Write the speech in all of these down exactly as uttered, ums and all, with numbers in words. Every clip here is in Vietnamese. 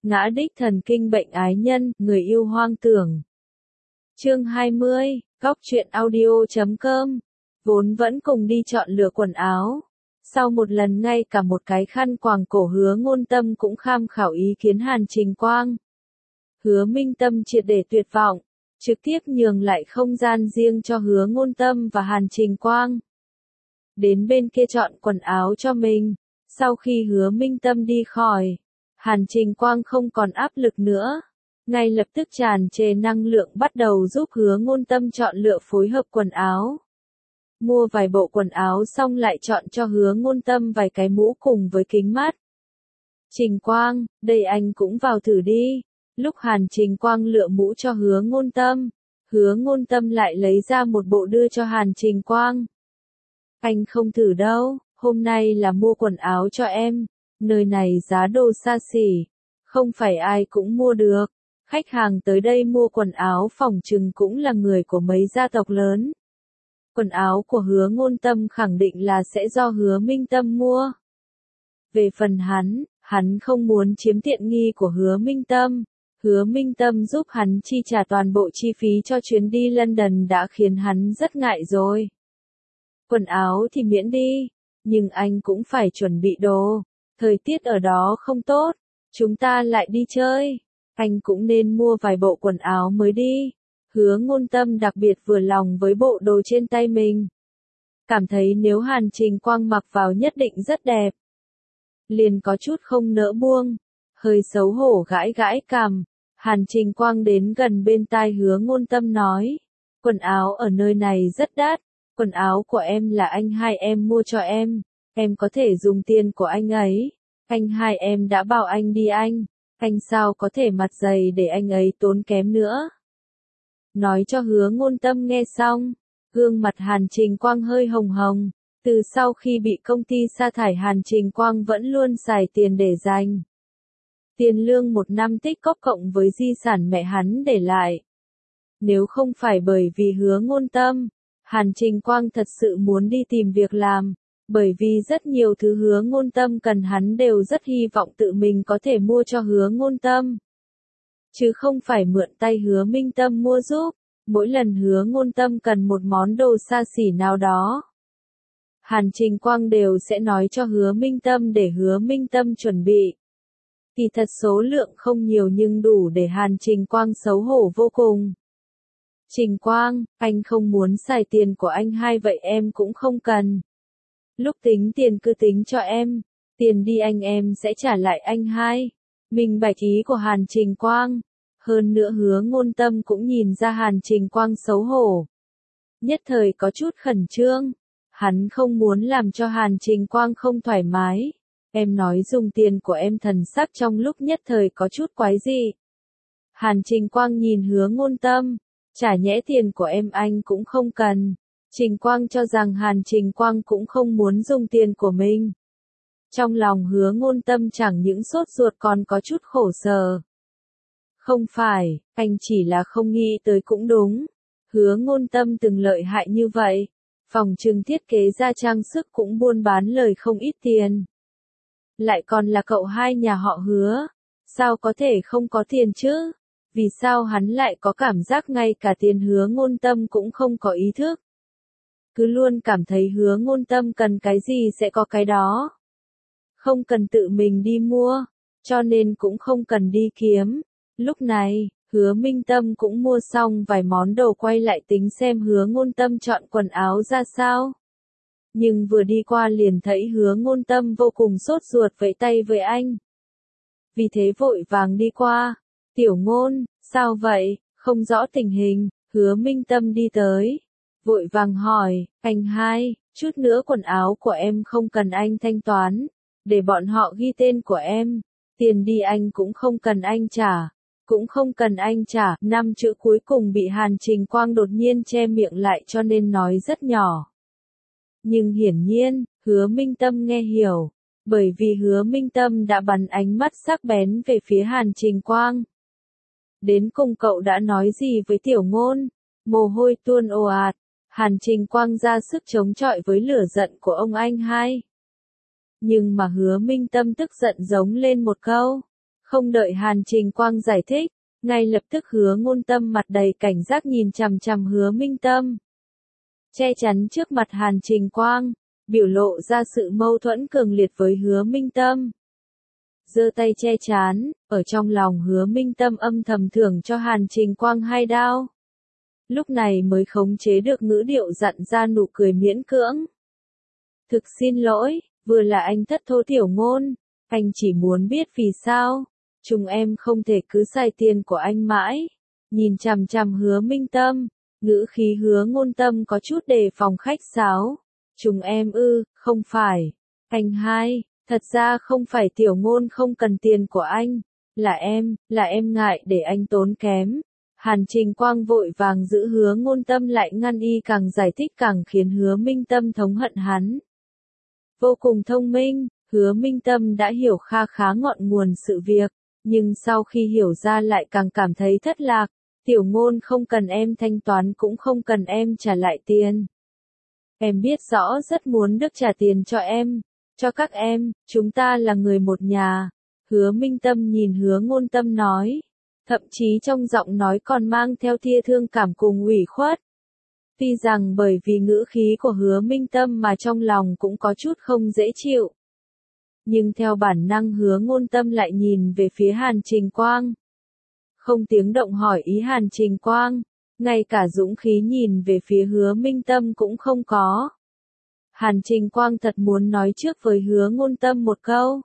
ngã đích thần kinh bệnh ái nhân, người yêu hoang tưởng. Chương hai mươi, góc truyện audio chấm com. Vốn vẫn cùng đi chọn lựa quần áo. Sau một lần ngay cả một cái khăn quàng cổ Hứa Ngôn Tâm cũng tham khảo ý kiến Hàn Trình Quang. Hứa Minh Tâm triệt để tuyệt vọng, trực tiếp nhường lại không gian riêng cho Hứa Ngôn Tâm và Hàn Trình Quang. Đến bên kia chọn quần áo cho mình. Sau khi Hứa Minh Tâm đi khỏi, Hàn Trình Quang không còn áp lực nữa. Ngay lập tức tràn trề năng lượng bắt đầu giúp Hứa Ngôn Tâm chọn lựa phối hợp quần áo. Mua vài bộ quần áo xong lại chọn cho Hứa Ngôn Tâm vài cái mũ cùng với kính mát. Trình Quang, đây anh cũng vào thử đi. Lúc Hàn Trình Quang lựa mũ cho Hứa Ngôn Tâm, Hứa Ngôn Tâm lại lấy ra một bộ đưa cho Hàn Trình Quang. Anh không thử đâu, hôm nay là mua quần áo cho em, nơi này giá đồ xa xỉ, không phải ai cũng mua được. Khách hàng tới đây mua quần áo phỏng chừng cũng là người của mấy gia tộc lớn. Quần áo của Hứa Ngôn Tâm khẳng định là sẽ do Hứa Minh Tâm mua. Về phần hắn, hắn không muốn chiếm tiện nghi của Hứa Minh Tâm. Hứa Minh Tâm giúp hắn chi trả toàn bộ chi phí cho chuyến đi London đã khiến hắn rất ngại rồi. Quần áo thì miễn đi, nhưng anh cũng phải chuẩn bị đồ. Thời tiết ở đó không tốt, chúng ta lại đi chơi. Anh cũng nên mua vài bộ quần áo mới đi. Hứa Ngôn Tâm đặc biệt vừa lòng với bộ đồ trên tay mình. Cảm thấy nếu Hàn Trình Quang mặc vào nhất định rất đẹp. Liền có chút không nỡ buông. Hơi xấu hổ gãi gãi cằm. Hàn Trình Quang đến gần bên tai Hứa Ngôn Tâm nói. Quần áo ở nơi này rất đắt. Quần áo của em là anh hai em mua cho em. Em có thể dùng tiền của anh ấy. Anh hai em đã bảo anh đi anh. Anh sao có thể mặt dày để anh ấy tốn kém nữa. Nói cho Hứa Ngôn Tâm nghe xong, gương mặt Hàn Trình Quang hơi hồng hồng. Từ sau khi bị công ty sa thải Hàn Trình Quang vẫn luôn xài tiền để dành. Tiền lương một năm tích cóp cộng với di sản mẹ hắn để lại. Nếu không phải bởi vì Hứa Ngôn Tâm, Hàn Trình Quang thật sự muốn đi tìm việc làm. Bởi vì rất nhiều thứ Hứa Ngôn Tâm cần hắn đều rất hy vọng tự mình có thể mua cho Hứa Ngôn Tâm. Chứ không phải mượn tay Hứa Minh Tâm mua giúp. Mỗi lần Hứa Ngôn Tâm cần một món đồ xa xỉ nào đó, Hàn Trình Quang đều sẽ nói cho Hứa Minh Tâm để Hứa Minh Tâm chuẩn bị. Kỳ thật số lượng không nhiều nhưng đủ để Hàn Trình Quang xấu hổ vô cùng. Trình Quang, anh không muốn xài tiền của anh hai vậy em cũng không cần. Lúc tính tiền cứ tính cho em, tiền đi anh em sẽ trả lại anh hai. Minh bạch ý của Hàn Trình Quang. Hơn nữa Hứa Ngôn Tâm cũng nhìn ra Hàn Trình Quang xấu hổ. Nhất thời có chút khẩn trương. Hắn không muốn làm cho Hàn Trình Quang không thoải mái. Em nói dùng tiền của em, thần sắc trong lúc nhất thời có chút quái dị. Hàn Trình Quang nhìn Hứa Ngôn Tâm. Trả nhẽ tiền của em anh cũng không cần. Trình Quang cho rằng Hàn Trình Quang cũng không muốn dùng tiền của mình. Trong lòng Hứa Ngôn Tâm chẳng những sốt ruột còn có chút khổ sở. Không phải, anh chỉ là không nghĩ tới cũng đúng. Hứa Ngôn Tâm từng lợi hại như vậy. Phòng trừng thiết kế ra trang sức cũng buôn bán lời không ít tiền. Lại còn là cậu hai nhà họ Hứa. Sao có thể không có tiền chứ? Vì sao hắn lại có cảm giác ngay cả tiền Hứa Ngôn Tâm cũng không có ý thức? Cứ luôn cảm thấy Hứa Ngôn Tâm cần cái gì sẽ có cái đó. Không cần tự mình đi mua, cho nên cũng không cần đi kiếm. Lúc này, Hứa Minh Tâm cũng mua xong vài món đồ quay lại tính xem Hứa Ngôn Tâm chọn quần áo ra sao. Nhưng vừa đi qua liền thấy Hứa Ngôn Tâm vô cùng sốt ruột vẫy tay với anh. Vì thế vội vàng đi qua. Tiểu Ngôn, sao vậy, không rõ tình hình. Hứa Minh Tâm đi tới. Vội vàng hỏi, anh hai, chút nữa quần áo của em không cần anh thanh toán. Để bọn họ ghi tên của em. Tiền đi anh cũng không cần anh trả. Cũng không cần anh trả. Năm chữ cuối cùng bị Hàn Trình Quang đột nhiên che miệng lại cho nên nói rất nhỏ. Nhưng hiển nhiên, Hứa Minh Tâm nghe hiểu. Bởi vì Hứa Minh Tâm đã bắn ánh mắt sắc bén về phía Hàn Trình Quang. Đến cùng cậu đã nói gì với Tiểu Ngôn? Mồ hôi tuôn ồ ạt. Hàn Trình Quang ra sức chống chọi với lửa giận của ông anh hai. Nhưng mà Hứa Minh Tâm tức giận giống lên một câu. Không đợi Hàn Trình Quang giải thích, ngay lập tức Hứa Ngôn Tâm mặt đầy cảnh giác nhìn chằm chằm Hứa Minh Tâm. Che chắn trước mặt Hàn Trình Quang, biểu lộ ra sự mâu thuẫn cường liệt với Hứa Minh Tâm. Giơ tay che chán, ở trong lòng Hứa Minh Tâm âm thầm thưởng cho Hàn Trình Quang hai đao. Lúc này mới khống chế được ngữ điệu dặn ra nụ cười miễn cưỡng. Thực xin lỗi, vừa là anh thất thố tiểu ngôn, anh chỉ muốn biết vì sao, chúng em không thể cứ xài tiền của anh mãi. Nhìn chằm chằm Hứa Minh Tâm, ngữ khí Hứa Ngôn Tâm có chút đề phòng khách sáo. Chúng em ư, không phải. Anh hai, thật ra không phải tiểu ngôn không cần tiền của anh, là em, là em ngại để anh tốn kém. Hàn Trình Quang vội vàng giữ Hứa Ngôn Tâm lại ngăn y, càng giải thích càng khiến Hứa Minh Tâm thống hận hắn. Vô cùng thông minh, Hứa Minh Tâm đã hiểu kha khá ngọn nguồn sự việc, nhưng sau khi hiểu ra lại càng cảm thấy thất lạc. Tiểu ngôn không cần em thanh toán cũng không cần em trả lại tiền. Em biết rõ rất muốn được trả tiền cho em, cho các em, chúng ta là người một nhà. Hứa Minh Tâm nhìn Hứa Ngôn Tâm nói, thậm chí trong giọng nói còn mang theo tia thương cảm cùng ủy khuất. Tuy rằng bởi vì ngữ khí của Hứa Minh Tâm mà trong lòng cũng có chút không dễ chịu. Nhưng theo bản năng Hứa Ngôn Tâm lại nhìn về phía Hàn Trình Quang. Không tiếng động hỏi ý Hàn Trình Quang, ngay cả dũng khí nhìn về phía Hứa Minh Tâm cũng không có. Hàn Trình Quang thật muốn nói trước với Hứa Ngôn Tâm một câu.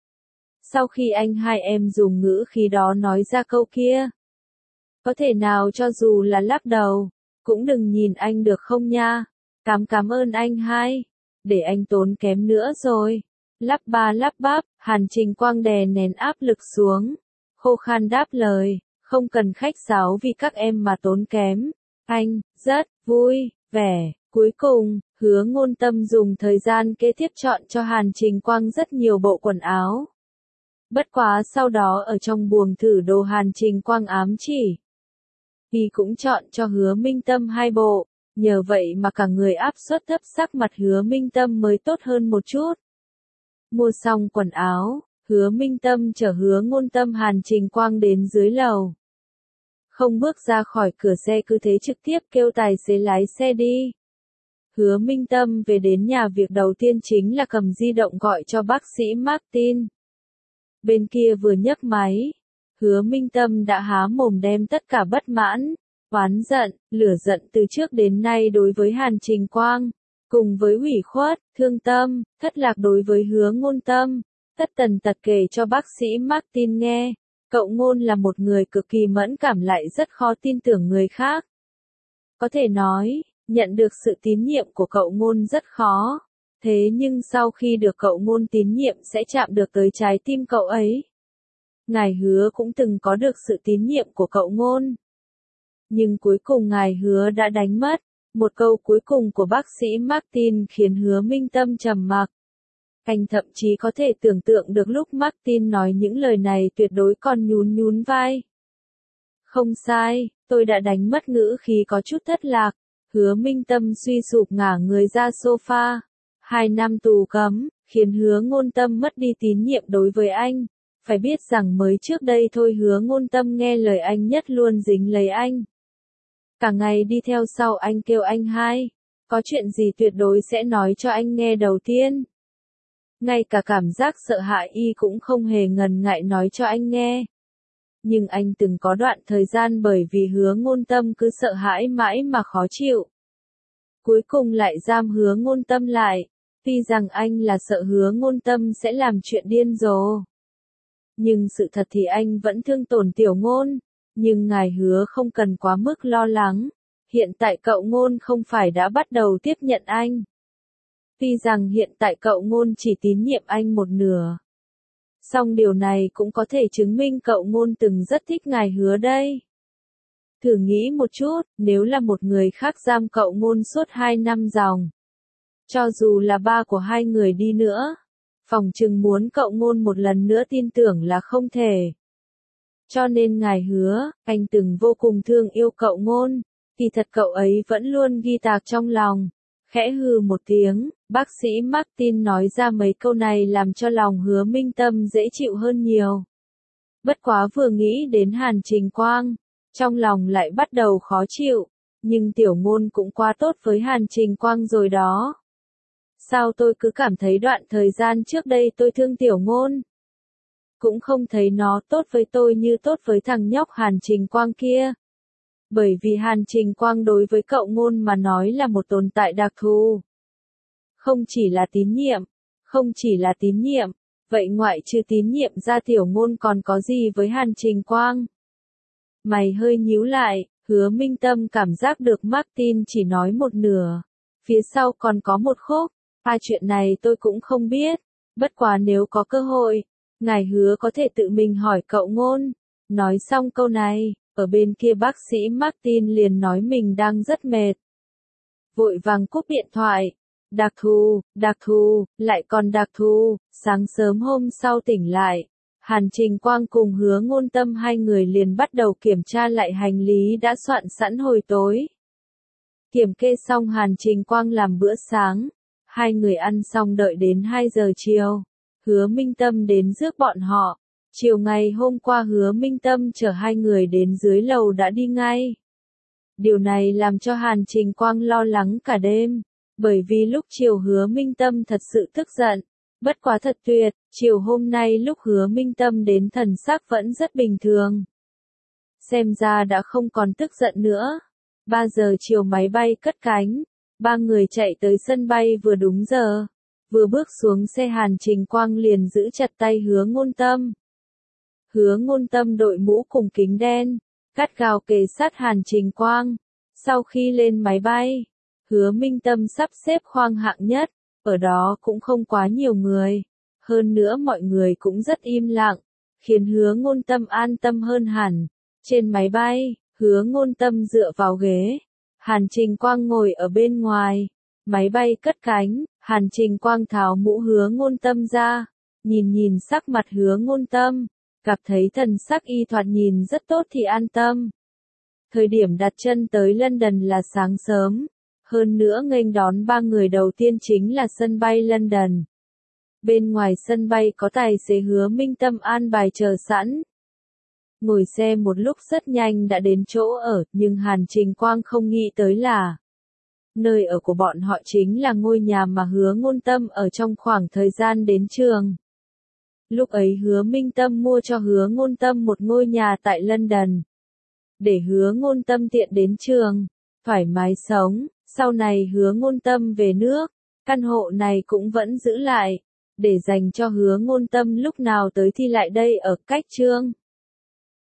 Sau khi anh hai em dùng ngữ khí đó nói ra câu kia, có thể nào cho dù là lắc đầu, cũng đừng nhìn anh được không nha. Cảm cảm ơn anh hai, để anh tốn kém nữa rồi. Lắp ba lắp bắp, Hàn Trình Quang đè nén áp lực xuống, khô khan đáp lời, không cần khách sáo vì các em mà tốn kém. Anh, rất vui, vẻ. Cuối cùng, Hứa Ngôn Tâm dùng thời gian kế tiếp chọn cho Hàn Trình Quang rất nhiều bộ quần áo. Bất quá sau đó ở trong buồng thử đồ Hàn Trình Quang ám chỉ, y cũng chọn cho Hứa Minh Tâm hai bộ, nhờ vậy mà cả người áp suất thấp sắc mặt Hứa Minh Tâm mới tốt hơn một chút. Mua xong quần áo, Hứa Minh Tâm chở Hứa Ngôn Tâm Hàn Trình Quang đến dưới lầu. Không bước ra khỏi cửa xe cứ thế trực tiếp kêu tài xế lái xe đi. Hứa Minh Tâm về đến nhà việc đầu tiên chính là cầm di động gọi cho bác sĩ Martin. Bên kia vừa nhấc máy, Hứa Minh Tâm đã há mồm đem tất cả bất mãn, oán giận, lửa giận từ trước đến nay đối với Hàn Trình Quang, cùng với ủy khuất, thương tâm, thất lạc đối với Hứa Ngôn Tâm, tất tần tật kể cho bác sĩ Martin nghe. Cậu Ngôn là một người cực kỳ mẫn cảm lại rất khó tin tưởng người khác. Có thể nói, nhận được sự tín nhiệm của cậu Ngôn rất khó. Thế nhưng sau khi được cậu Ngôn tín nhiệm sẽ chạm được tới trái tim cậu ấy. Ngài hứa cũng từng có được sự tín nhiệm của cậu Ngôn. Nhưng cuối cùng ngài hứa đã đánh mất. Một câu cuối cùng của bác sĩ Martin khiến Hứa Minh Tâm trầm mặc. Anh thậm chí có thể tưởng tượng được lúc Martin nói những lời này tuyệt đối còn nhún nhún vai. Không sai, tôi đã đánh mất, ngữ khí có chút thất lạc. Hứa Minh Tâm suy sụp ngả người ra sofa. Hai năm tù cấm, khiến Hứa Ngôn Tâm mất đi tín nhiệm đối với anh. Phải biết rằng mới trước đây thôi Hứa Ngôn Tâm nghe lời anh nhất luôn dính lấy anh. Cả ngày đi theo sau anh kêu anh hai. Có chuyện gì tuyệt đối sẽ nói cho anh nghe đầu tiên. Ngay cả cảm giác sợ hãi y cũng không hề ngần ngại nói cho anh nghe. Nhưng anh từng có đoạn thời gian bởi vì Hứa Ngôn Tâm cứ sợ hãi mãi mà khó chịu. Cuối cùng lại giam Hứa Ngôn Tâm lại. Tuy rằng anh là sợ Hứa Ngôn Tâm sẽ làm chuyện điên rồ. Nhưng sự thật thì anh vẫn thương tổn tiểu ngôn. Nhưng ngài hứa không cần quá mức lo lắng. Hiện tại cậu Ngôn không phải đã bắt đầu tiếp nhận anh. Tuy rằng hiện tại cậu Ngôn chỉ tín nhiệm anh một nửa. Song điều này cũng có thể chứng minh cậu Ngôn từng rất thích ngài hứa đây. Thử nghĩ một chút, nếu là một người khác giam cậu Ngôn suốt hai năm dòng. Cho dù là ba của hai người đi nữa, phòng chừng muốn cậu Ngôn một lần nữa tin tưởng là không thể. Cho nên ngài hứa, anh từng vô cùng thương yêu cậu Ngôn, thì thật cậu ấy vẫn luôn ghi tạc trong lòng. Khẽ hừ một tiếng, bác sĩ Martin nói ra mấy câu này làm cho lòng Hứa Minh Tâm dễ chịu hơn nhiều. Bất quá vừa nghĩ đến Hàn Trình Quang, trong lòng lại bắt đầu khó chịu, nhưng tiểu ngôn cũng quá tốt với Hàn Trình Quang rồi đó. Sao tôi cứ cảm thấy đoạn thời gian trước đây tôi thương tiểu ngôn? Cũng không thấy nó tốt với tôi như tốt với thằng nhóc Hàn Trình Quang kia. Bởi vì Hàn Trình Quang đối với cậu ngôn mà nói là một tồn tại đặc thù. Không chỉ là tín nhiệm, không chỉ là tín nhiệm, vậy ngoại trừ tín nhiệm ra tiểu ngôn còn có gì với Hàn Trình Quang? Mày hơi nhíu lại, Hứa Minh Tâm cảm giác được Martin chỉ nói một nửa. Phía sau còn có một khúc, hai chuyện này tôi cũng không biết, bất quá nếu có cơ hội, ngài hứa có thể tự mình hỏi cậu ngôn. Nói xong câu này, ở bên kia bác sĩ Martin liền nói mình đang rất mệt. Vội vàng cúp điện thoại. Đặc thù, đặc thù, lại còn đặc thù, sáng sớm hôm sau tỉnh lại. Hàn Trình Quang cùng Hứa Ngôn Tâm hai người liền bắt đầu kiểm tra lại hành lý đã soạn sẵn hồi tối. Kiểm kê xong Hàn Trình Quang làm bữa sáng. Hai người ăn xong đợi đến hai giờ chiều. Hứa Minh Tâm đến rước bọn họ. Chiều ngày hôm qua Hứa Minh Tâm chở hai người đến dưới lầu đã đi ngay. Điều này làm cho Hàn Trình Quang lo lắng cả đêm. Bởi vì lúc chiều Hứa Minh Tâm thật sự tức giận. Bất quá thật tuyệt, chiều hôm nay lúc Hứa Minh Tâm đến thần sắc vẫn rất bình thường. Xem ra đã không còn tức giận nữa. ba giờ chiều máy bay cất cánh. Ba người chạy tới sân bay vừa đúng giờ. Vừa bước xuống xe Hàn Trình Quang liền giữ chặt tay Hứa Ngôn Tâm. Hứa Ngôn Tâm đội mũ cùng kính đen, gắt gao kề sát Hàn Trình Quang. Sau khi lên máy bay, Hứa Minh Tâm sắp xếp khoang hạng nhất, ở đó cũng không quá nhiều người. Hơn nữa mọi người cũng rất im lặng, khiến Hứa Ngôn Tâm an tâm hơn hẳn. Trên máy bay, Hứa Ngôn Tâm dựa vào ghế, Hàn Trình Quang ngồi ở bên ngoài. Máy bay cất cánh, Hàn Trình Quang tháo mũ Hứa Ngôn Tâm ra, nhìn nhìn sắc mặt Hứa Ngôn Tâm, gặp thấy thần sắc y thoạt nhìn rất tốt thì an tâm. Thời điểm đặt chân tới London là sáng sớm, hơn nữa nghênh đón ba người đầu tiên chính là sân bay London. Bên ngoài sân bay có tài xế Hứa Minh Tâm an bài chờ sẵn. Ngồi xe một lúc rất nhanh đã đến chỗ ở, nhưng Hàn Trình Quang không nghĩ tới là nơi ở của bọn họ chính là ngôi nhà mà Hứa Ngôn Tâm ở trong khoảng thời gian đến trường. Lúc ấy Hứa Minh Tâm mua cho Hứa Ngôn Tâm một ngôi nhà tại London. Để Hứa Ngôn Tâm tiện đến trường, thoải mái sống, sau này Hứa Ngôn Tâm về nước, căn hộ này cũng vẫn giữ lại, để dành cho Hứa Ngôn Tâm lúc nào tới thì lại đây ở cách trương.